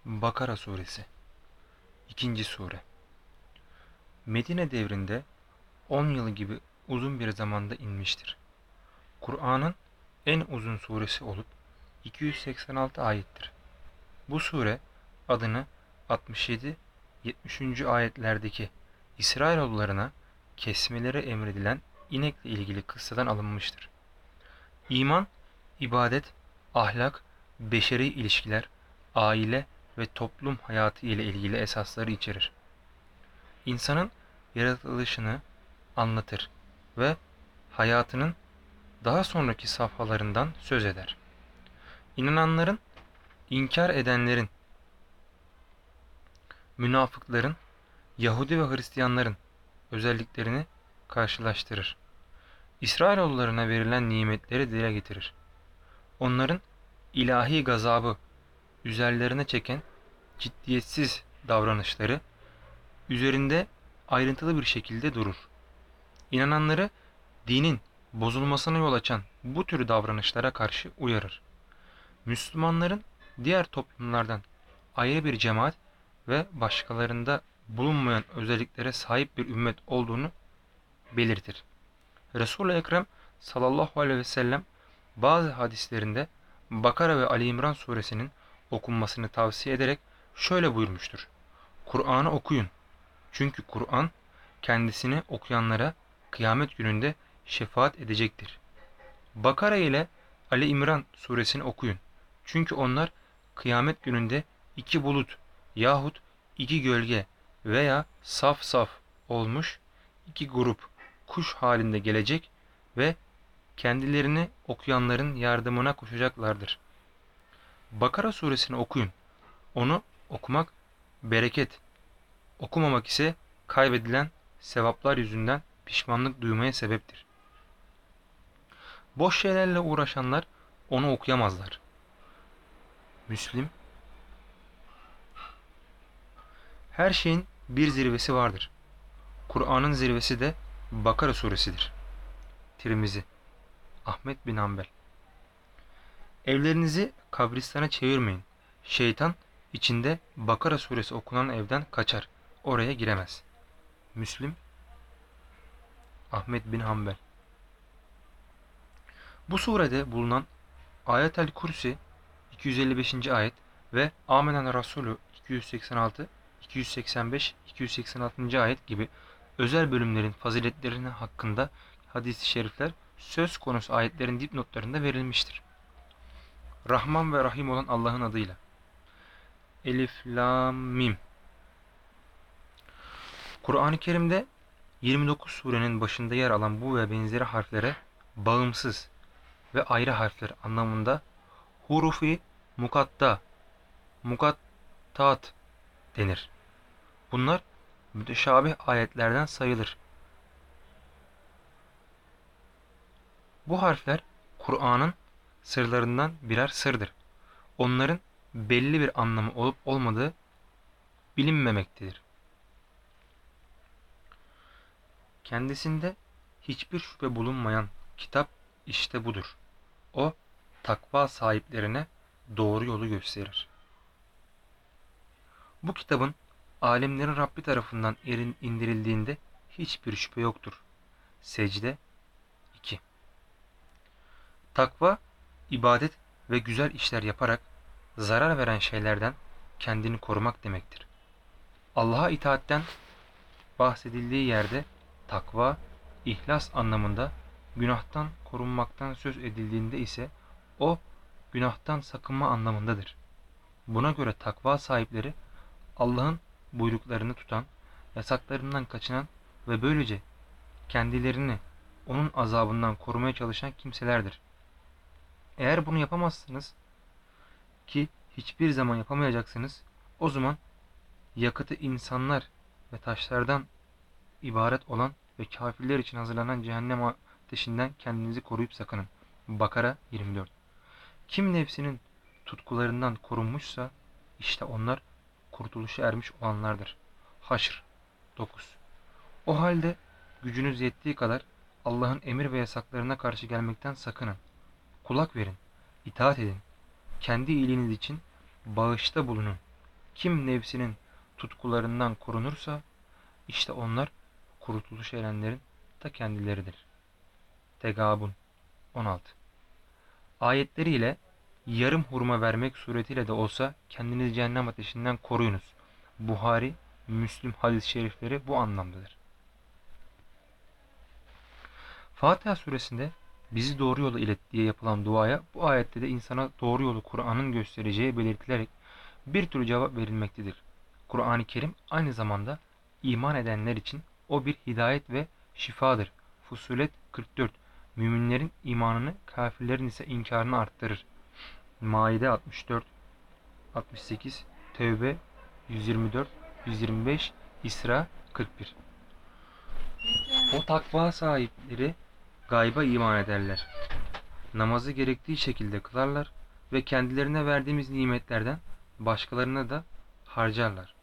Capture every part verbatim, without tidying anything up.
Bakara Suresi ikinci. Sure Medine devrinde on yıl gibi uzun bir zamanda inmiştir. Kur'an'ın en uzun suresi olup iki yüz seksen altı ayettir. Bu sure adını altmış yedi yetmişinci ayetlerdeki İsrailoğullarına kesmeleri emredilen inekle ilgili kıssadan alınmıştır. İman, ibadet, ahlak, beşeri ilişkiler, aile ve toplum hayatı ile ilgili esasları içerir. İnsanın yaratılışını anlatır ve hayatının daha sonraki safhalarından söz eder. İnananların, inkar edenlerin, münafıkların, Yahudi ve Hristiyanların özelliklerini karşılaştırır. İsrailoğullarına verilen nimetleri dile getirir. Onların ilahi gazabı üzerlerine çeken ciddiyetsiz davranışları üzerinde ayrıntılı bir şekilde durur. İnananları dinin bozulmasına yol açan bu tür davranışlara karşı uyarır. Müslümanların diğer toplumlardan ayrı bir cemaat ve başkalarında bulunmayan özelliklere sahip bir ümmet olduğunu belirtir. Resul-i Ekrem sallallahu aleyhi ve sellem bazı hadislerinde Bakara ve Ali İmran suresinin okunmasını tavsiye ederek şöyle buyurmuştur: Kur'an'ı okuyun. Çünkü Kur'an kendisini okuyanlara kıyamet gününde şefaat edecektir. Bakara ile Ali İmran suresini okuyun. Çünkü onlar kıyamet gününde iki bulut yahut iki gölge veya saf saf olmuş iki grup kuş halinde gelecek ve kendilerini okuyanların yardımına koşacaklardır. Bakara suresini okuyun. Onu okumak bereket, okumamak ise kaybedilen sevaplar yüzünden pişmanlık duymaya sebeptir. Boş şeylerle uğraşanlar onu okuyamazlar. Müslim, her şeyin bir zirvesi vardır. Kur'an'ın zirvesi de Bakara suresidir. Tirmizi, Ahmet bin Hanbel. Evlerinizi kabristana çevirmeyin. Şeytan içinde Bakara suresi okunan evden kaçar. Oraya giremez. Müslim, Ahmet bin Hanbel. Bu surede bulunan Ayet-el Kürsi iki yüz elli beşinci ayet ve Amenen Rasulü iki yüz seksen altı, iki yüz seksen beş, iki yüz seksen altıncı ayet gibi özel bölümlerin faziletlerine hakkında hadis-i şerifler söz konusu ayetlerin dipnotlarında verilmiştir. Rahman ve Rahim olan Allah'ın adıyla. Elif, Lam, Mim. Kur'an-ı Kerim'de yirmi dokuz surenin başında yer alan bu ve benzeri harflere bağımsız ve ayrı harfler anlamında hurufi mukatta, mukattat denir. Bunlar müteşabih ayetlerden sayılır. Bu harfler Kur'an'ın sırlarından birer sırdır. Onların belli bir anlamı olup olmadığı bilinmemektedir. Kendisinde hiçbir şüphe bulunmayan kitap işte budur. O, takva sahiplerine doğru yolu gösterir. Bu kitabın alemlerin Rabbi tarafından indirildiğinde hiçbir şüphe yoktur. Secde iki. Takva, ibadet ve güzel işler yaparak zarar veren şeylerden kendini korumak demektir. Allah'a itaatten bahsedildiği yerde takva, ihlas anlamında, günahtan korunmaktan söz edildiğinde ise o günahtan sakınma anlamındadır. Buna göre takva sahipleri Allah'ın buyruklarını tutan, yasaklarından kaçınan ve böylece kendilerini onun azabından korumaya çalışan kimselerdir. Eğer bunu yapamazsınız ki hiçbir zaman yapamayacaksınız, o zaman yakıtı insanlar ve taşlardan ibaret olan ve kafirler için hazırlanan cehennem ateşinden kendinizi koruyup sakının. Bakara yirmi dört. Kim nefsinin tutkularından korunmuşsa işte onlar kurtuluşa ermiş olanlardır. Haşr dokuz. O halde gücünüz yettiği kadar Allah'ın emir ve yasaklarına karşı gelmekten sakının. Kulak verin, itaat edin. Kendi iyiliğiniz için bağışta bulunun. Kim nefsinin tutkularından korunursa işte onlar kurtuluş erenlerin ta kendileridir. Tegabun on altı. Ayetleriyle yarım hurma vermek suretiyle de olsa kendinizi cehennem ateşinden koruyunuz. Buhari, Müslim hadis-i şerifleri bu anlamdadır. Fatiha suresinde bizi doğru yola ilet diye yapılan duaya bu ayette de insana doğru yolu Kur'an'ın göstereceği belirtilerek bir tür cevap verilmektedir. Kur'an-ı Kerim aynı zamanda iman edenler için o bir hidayet ve şifadır. Fussilet kırk dört. Müminlerin imanını, kafirlerin ise inkarını arttırır. Maide altmış dört, altmış sekiz, Tevbe yüz yirmi dört, yüz yirmi beş, İsra kırk bir. O takva sahipleri gayba iman ederler. Namazı gerektiği şekilde kılarlar ve kendilerine verdiğimiz nimetlerden başkalarına da harcarlar.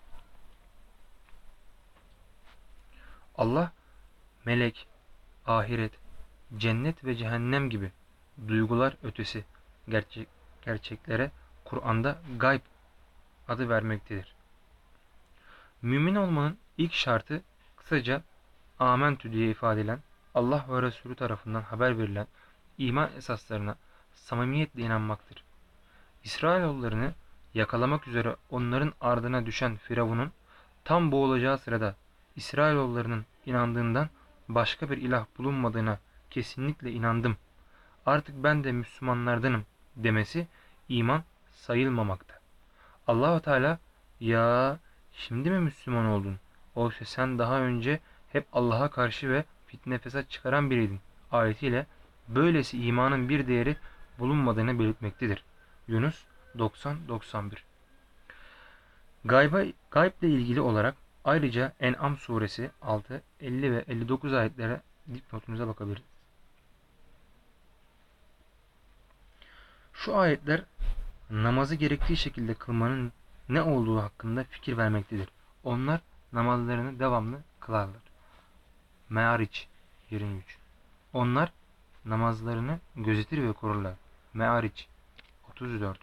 Allah, melek, ahiret, cennet ve cehennem gibi duygular ötesi gerçek, gerçeklere Kur'an'da gayb adı vermektedir. Mümin olmanın ilk şartı kısaca Amentü diye ifade edilen Allah ve Resulü tarafından haber verilen iman esaslarına samimiyetle inanmaktır. İsrailoğullarını yakalamak üzere onların ardına düşen Firavun'un tam boğulacağı sırada İsrailoğullarının inandığından başka bir ilah bulunmadığına kesinlikle inandım. Artık ben de Müslümanlardanım demesi iman sayılmamakta. Allah-u Teala ya şimdi mi Müslüman oldun? Oysa sen daha önce hep Allah'a karşı ve fitne fesat çıkaran biriydin ayetiyle böylesi imanın bir değeri bulunmadığını belirtmektedir. Yunus doksan doksan bir. Gayba, gayble ilgili olarak ayrıca En'am suresi altı, elli ve elli dokuz ayetlere dipnotunuza bakabiliriz. Şu ayetler namazı gerektiği şekilde kılmanın ne olduğu hakkında fikir vermektedir. Onlar namazlarını devamlı kılarlar. Me'ariç yirmi üç. Onlar namazlarını gözetir ve korurlar. Me'ariç otuz dört.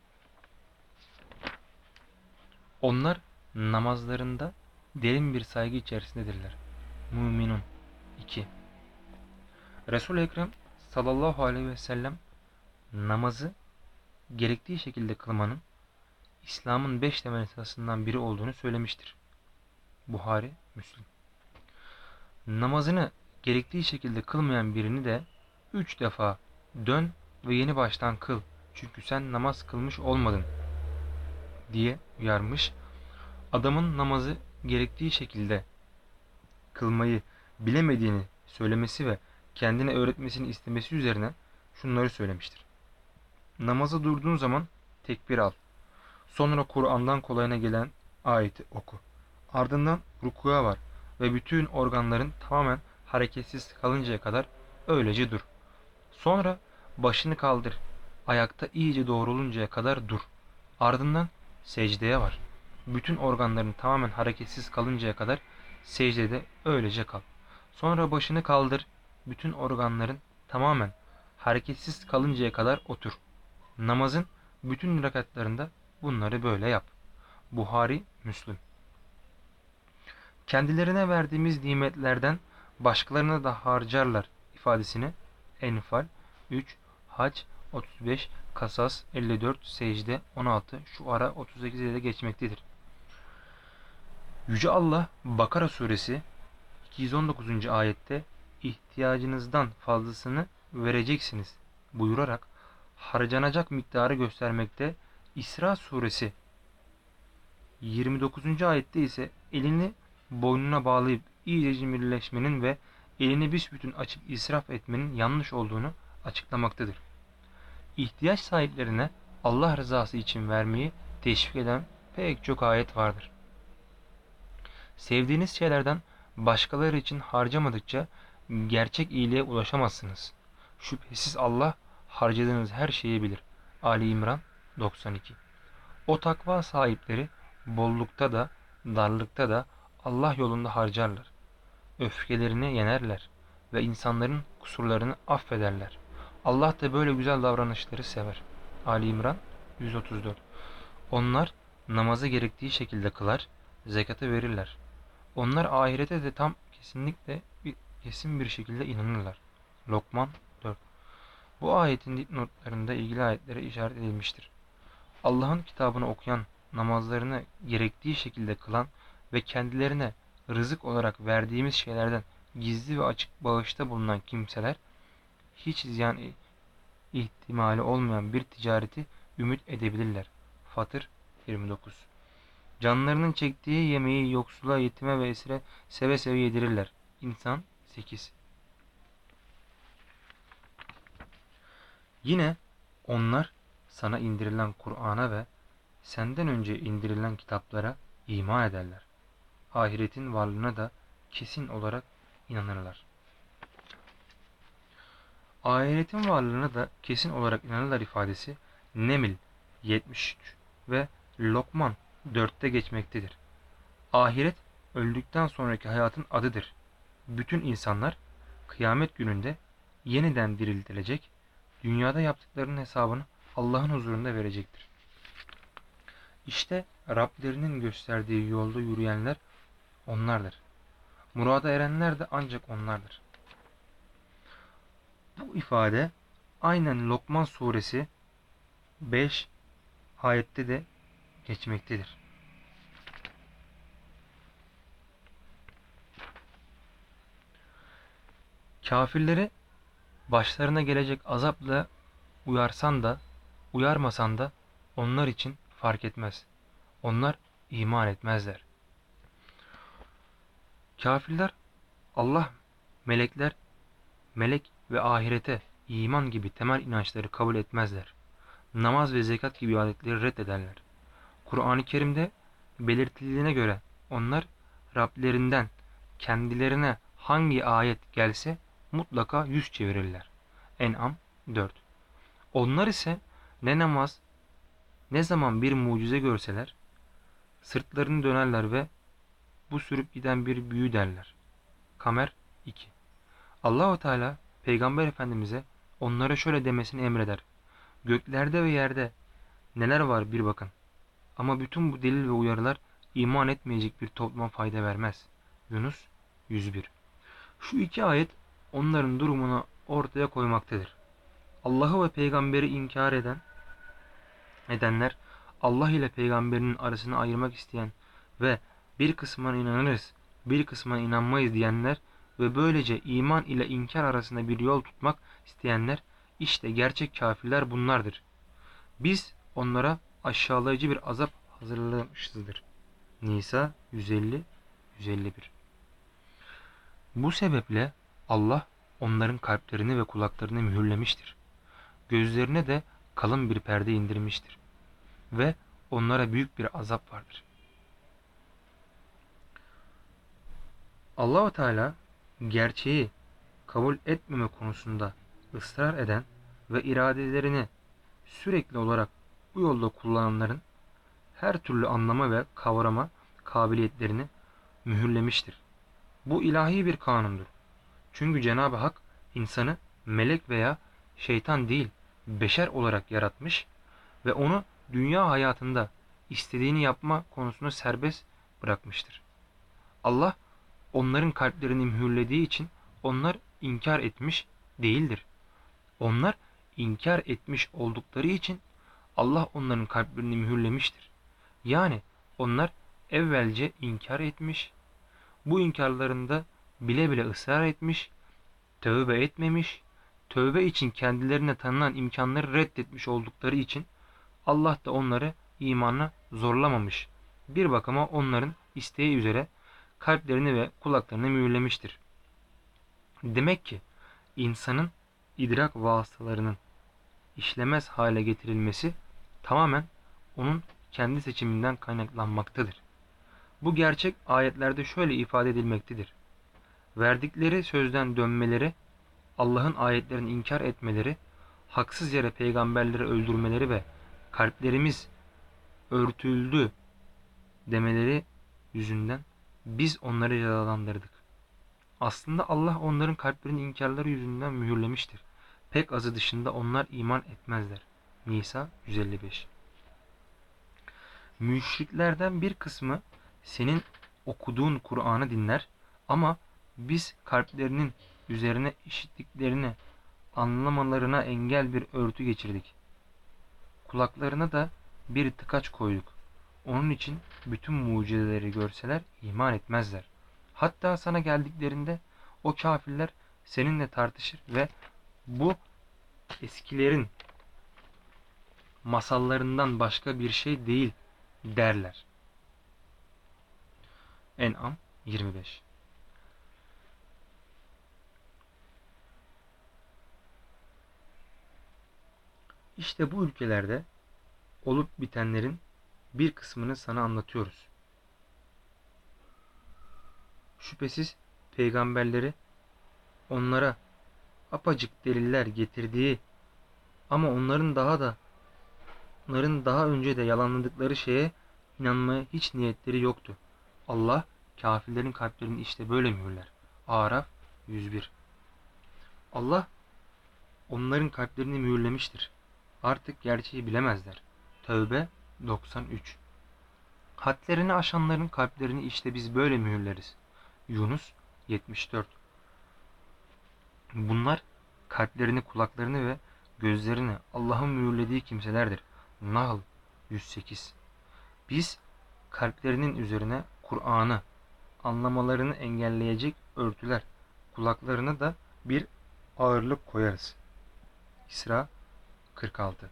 Onlar namazlarında derin bir saygı içerisindedirler. Müminun iki. Resul-i Ekrem sallallahu aleyhi ve sellem namazı gerektiği şekilde kılmanın İslam'ın beş temel esasından biri olduğunu söylemiştir. Buhari, Müslim. Namazını gerektiği şekilde kılmayan birini de üç defa dön ve yeni baştan kıl. Çünkü sen namaz kılmış olmadın diye uyarmış. Adamın namazı gerektiği şekilde kılmayı bilemediğini söylemesi ve kendine öğretmesini istemesi üzerine şunları söylemiştir. Namaza durduğun zaman tekbir al. Sonra Kur'an'dan kolayına gelen ayeti oku. Ardından rukuya var ve bütün organların tamamen hareketsiz kalıncaya kadar öylece dur. Sonra başını kaldır. Ayakta iyice doğruluncaya kadar dur. Ardından secdeye var. Bütün organların tamamen hareketsiz kalıncaya kadar secdede öylece kal. Sonra başını kaldır. Bütün organların tamamen hareketsiz kalıncaya kadar otur. Namazın bütün rekatlarında bunları böyle yap. Buhari, Müslim. Kendilerine verdiğimiz nimetlerden başkalarına da harcarlar ifadesini Enfal üç, Hac otuz beş, Kasas elli dört, Secde on altı, Şuara otuz sekiz ile geçmektedir. Yüce Allah Bakara suresi iki yüz on dokuzuncu ayette ihtiyacınızdan fazlasını vereceksiniz buyurarak harcanacak miktarı göstermekte. İsra suresi yirmi dokuzuncu ayette ise elini boynuna bağlayıp iyice cimrileşmenin ve elini büsbütün açıp israf etmenin yanlış olduğunu açıklamaktadır. İhtiyaç sahiplerine Allah rızası için vermeyi teşvik eden pek çok ayet vardır. Sevdiğiniz şeylerden başkaları için harcamadıkça gerçek iyiliğe ulaşamazsınız. Şüphesiz Allah harcadığınız her şeyi bilir. Ali İmran doksan iki. O takva sahipleri bollukta da darlıkta da Allah yolunda harcarlar. Öfkelerini yenerler ve insanların kusurlarını affederler. Allah da böyle güzel davranışları sever. Ali İmran yüz otuz dört. Onlar namazı gerektiği şekilde kılar, zekatı verirler. Onlar ahirete de tam kesinlikle bir, kesin bir şekilde inanırlar. Lokman dört. Bu ayetin dipnotlarında ilgili ayetlere işaret edilmiştir. Allah'ın kitabını okuyan, namazlarını gerektiği şekilde kılan ve kendilerine rızık olarak verdiğimiz şeylerden gizli ve açık bağışta bulunan kimseler hiç ziyan ihtimali olmayan bir ticareti ümit edebilirler. Fatır yirmi dokuz. Canlarının çektiği yemeği yoksula, yetime ve esire seve seve yedirirler. İnsan sekiz. Yine onlar sana indirilen Kur'an'a ve senden önce indirilen kitaplara iman ederler. Ahiretin varlığına da kesin olarak inanırlar. Ahiretin varlığına da kesin olarak inanırlar ifadesi Neml yetmiş üç ve Lokman dörtte geçmektedir. Ahiret öldükten sonraki hayatın adıdır. Bütün insanlar kıyamet gününde yeniden diriltilecek, dünyada yaptıklarının hesabını Allah'ın huzurunda verecektir. İşte Rablerinin gösterdiği yolda yürüyenler onlardır. Murada erenler de ancak onlardır. Bu ifade aynen Lokman suresi beş ayette de geçmektedir. Kafirleri başlarına gelecek azapla uyarsan da uyarmasan da onlar için fark etmez. Onlar iman etmezler. Kafirler Allah, melekler, melek ve ahirete iman gibi temel inançları kabul etmezler. Namaz ve zekat gibi ibadetleri reddederler. Kur'an-ı Kerim'de belirtildiğine göre onlar Rablerinden kendilerine hangi ayet gelse mutlaka yüz çevirirler. En'am dört. Onlar ise ne namaz ne zaman bir mucize görseler sırtlarını dönerler ve bu sürüp giden bir büyü derler. Kamer iki. Allahu Teala Peygamber Efendimiz'e onlara şöyle demesini emreder. Göklerde ve yerde neler var bir bakın. Ama bütün bu delil ve uyarılar iman etmeyecek bir topluma fayda vermez. Yunus yüz bir. Şu iki ayet onların durumunu ortaya koymaktadır. Allah'ı ve peygamberi inkar eden edenler, Allah ile peygamberinin arasını ayırmak isteyen ve bir kısmına inanırız, bir kısmına inanmayız diyenler ve böylece iman ile inkar arasında bir yol tutmak isteyenler, işte gerçek kafirler bunlardır. Biz onlara aşağılayıcı bir azap hazırlamışızdır. Nisa yüz elli yüz elli bir. Bu sebeple Allah onların kalplerini ve kulaklarını mühürlemiştir. Gözlerine de kalın bir perde indirmiştir. Ve onlara büyük bir azap vardır. Allah-u Teala gerçeği kabul etmeme konusunda ısrar eden ve iradelerini sürekli olarak bu yolda kullananların her türlü anlama ve kavrama kabiliyetlerini mühürlemiştir. Bu ilahi bir kanundur. Çünkü Cenab-ı Hak insanı melek veya şeytan değil, beşer olarak yaratmış ve onu dünya hayatında istediğini yapma konusunda serbest bırakmıştır. Allah onların kalplerini mühürlediği için onlar inkar etmiş değildir. Onlar inkar etmiş oldukları için Allah onların kalplerini mühürlemiştir. Yani onlar evvelce inkar etmiş, bu inkarlarında bile bile ısrar etmiş, tövbe etmemiş, tövbe için kendilerine tanınan imkanları reddetmiş oldukları için Allah da onları imana zorlamamış. Bir bakıma onların isteği üzere kalplerini ve kulaklarını mühürlemiştir. Demek ki insanın idrak vasıtalarının işlemez hale getirilmesi tamamen onun kendi seçiminden kaynaklanmaktadır. Bu gerçek ayetlerde şöyle ifade edilmektedir. Verdikleri sözden dönmeleri, Allah'ın ayetlerini inkar etmeleri, haksız yere peygamberleri öldürmeleri ve kalplerimiz örtüldü demeleri yüzünden biz onları cezalandırdık. Aslında Allah onların kalplerini inkarları yüzünden mühürlemiştir. Pek azı dışında onlar iman etmezler. Nisa yüz elli beş. Müşriklerden bir kısmı senin okuduğun Kur'an'ı dinler ama biz kalplerinin üzerine işittiklerini anlamalarına engel bir örtü geçirdik. Kulaklarına da bir tıkaç koyduk. Onun için bütün mucizeleri görseler iman etmezler. Hatta sana geldiklerinde o kafirler seninle tartışır ve bu eskilerin masallarından başka bir şey değil derler. En'am yirmi beş. İşte bu ülkelerde olup bitenlerin bir kısmını sana anlatıyoruz. Şüphesiz peygamberleri onlara apacık deliller getirdiği ama onların daha da onların daha önce de yalanladıkları şeye inanmaya hiç niyetleri yoktu. Allah kafirlerin kalplerini işte böyle mühürler. Araf yüz bir. Allah onların kalplerini mühürlemiştir. Artık gerçeği bilemezler. Tevbe doksan üç. Hadlerini aşanların kalplerini işte biz böyle mühürleriz. Yunus yetmiş dört. Bunlar kalplerini, kulaklarını ve gözlerini Allah'ın mühürlediği kimselerdir. Nahl yüz sekiz. Biz kalplerinin üzerine Kur'an'ı anlamalarını engelleyecek örtüler, kulaklarına da bir ağırlık koyarız. İsra kırk altı.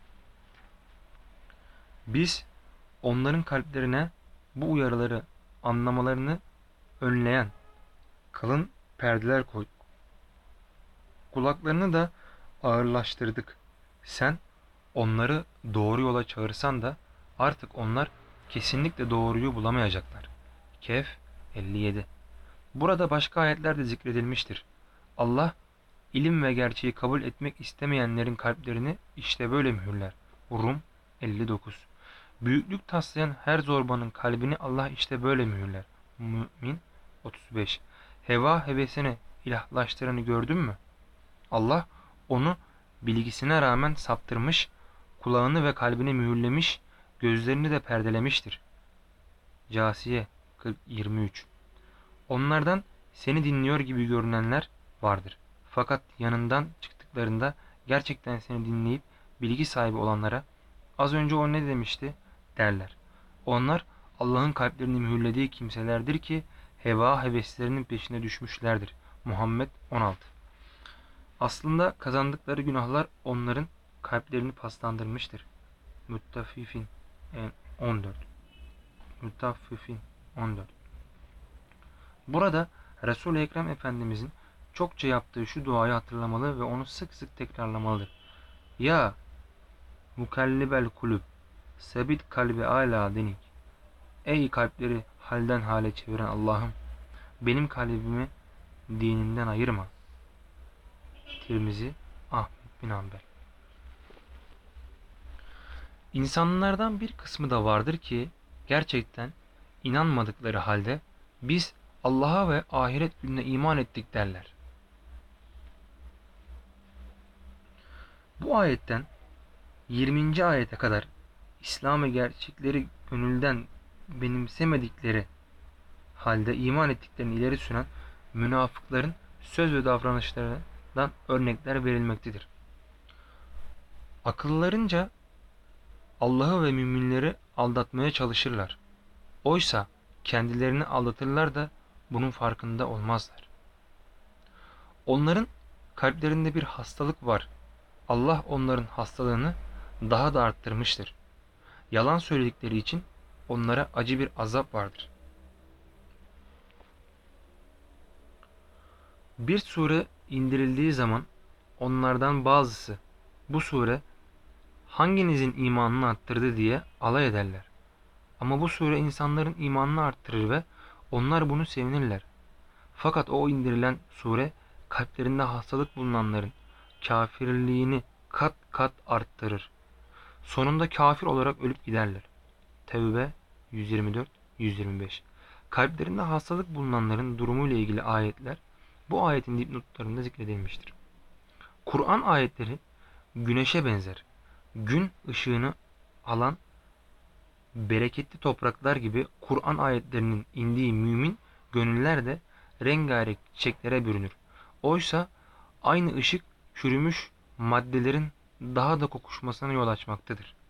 Biz onların kalplerine bu uyarıları anlamalarını önleyen kalın perdeler koyduk. Kulaklarını da ağırlaştırdık. Sen onları doğru yola çağırsan da artık onlar kesinlikle doğruyu bulamayacaklar. Kehf elli yedi. Burada başka ayetler de zikredilmiştir. Allah ilim ve gerçeği kabul etmek istemeyenlerin kalplerini işte böyle mühürler. Rum elli dokuz. Büyüklük taslayan her zorbanın kalbini Allah işte böyle mühürler. Mü'min otuz beş. Heva hevesini ilahlaştıranı gördün mü? Allah onu bilgisine rağmen saptırmış, kulağını ve kalbini mühürlemiş, gözlerini de perdelemiştir. Câsiye kırk yirmi üç. Onlardan seni dinliyor gibi görünenler vardır. Fakat yanından çıktıklarında gerçekten seni dinleyip bilgi sahibi olanlara az önce o ne demişti derler. Onlar Allah'ın kalplerini mühürlediği kimselerdir ki heva heveslerinin peşine düşmüşlerdir. Muhammed on altı. Aslında kazandıkları günahlar onların kalplerini paslandırmıştır. Müttafifin on dört. Müttaffifin on dört. Burada Resul-i Ekrem Efendimizin çokça yaptığı şu duayı hatırlamalı ve onu sık sık tekrarlamalıdır. Ya mukallibel kulüp, sebit kalbi ala dinik. Ey kalpleri halden hale çeviren Allah'ım, benim kalbimi dininden ayırma. Tirmizi, Ahmet bin Hanbel. İnsanlardan bir kısmı da vardır ki gerçekten inanmadıkları halde biz Allah'a ve ahiret gününe iman ettik derler. Bu ayetten yirminci ayete kadar İslam ve gerçekleri gönülden benimsemedikleri halde iman ettiklerini ileri süren münafıkların söz ve davranışlarından örnekler verilmektedir. Akıllarınca Allah'ı ve müminleri aldatmaya çalışırlar. Oysa kendilerini aldatırlar da bunun farkında olmazlar. Onların kalplerinde bir hastalık var. Allah onların hastalığını daha da arttırmıştır. Yalan söyledikleri için onlara acı bir azap vardır. Bir sure indirildiği zaman onlardan bazısı bu sure hanginizin imanını arttırdı diye alay ederler. Ama bu sure insanların imanını arttırır ve onlar bunu sevinirler. Fakat o indirilen sure kalplerinde hastalık bulunanların kafirliğini kat kat arttırır. Sonunda kafir olarak ölüp giderler. Tevbe yüz yirmi dört yüz yirmi beş. Kalplerinde hastalık bulunanların durumuyla ilgili ayetler bu ayetin dipnotlarında zikredilmiştir. Kur'an ayetleri güneşe benzer. Gün ışığını alan bereketli topraklar gibi Kur'an ayetlerinin indiği mümin gönüller de rengarenk çiçeklere bürünür. Oysa aynı ışık çürümüş maddelerin daha da kokuşmasına yol açmaktadır.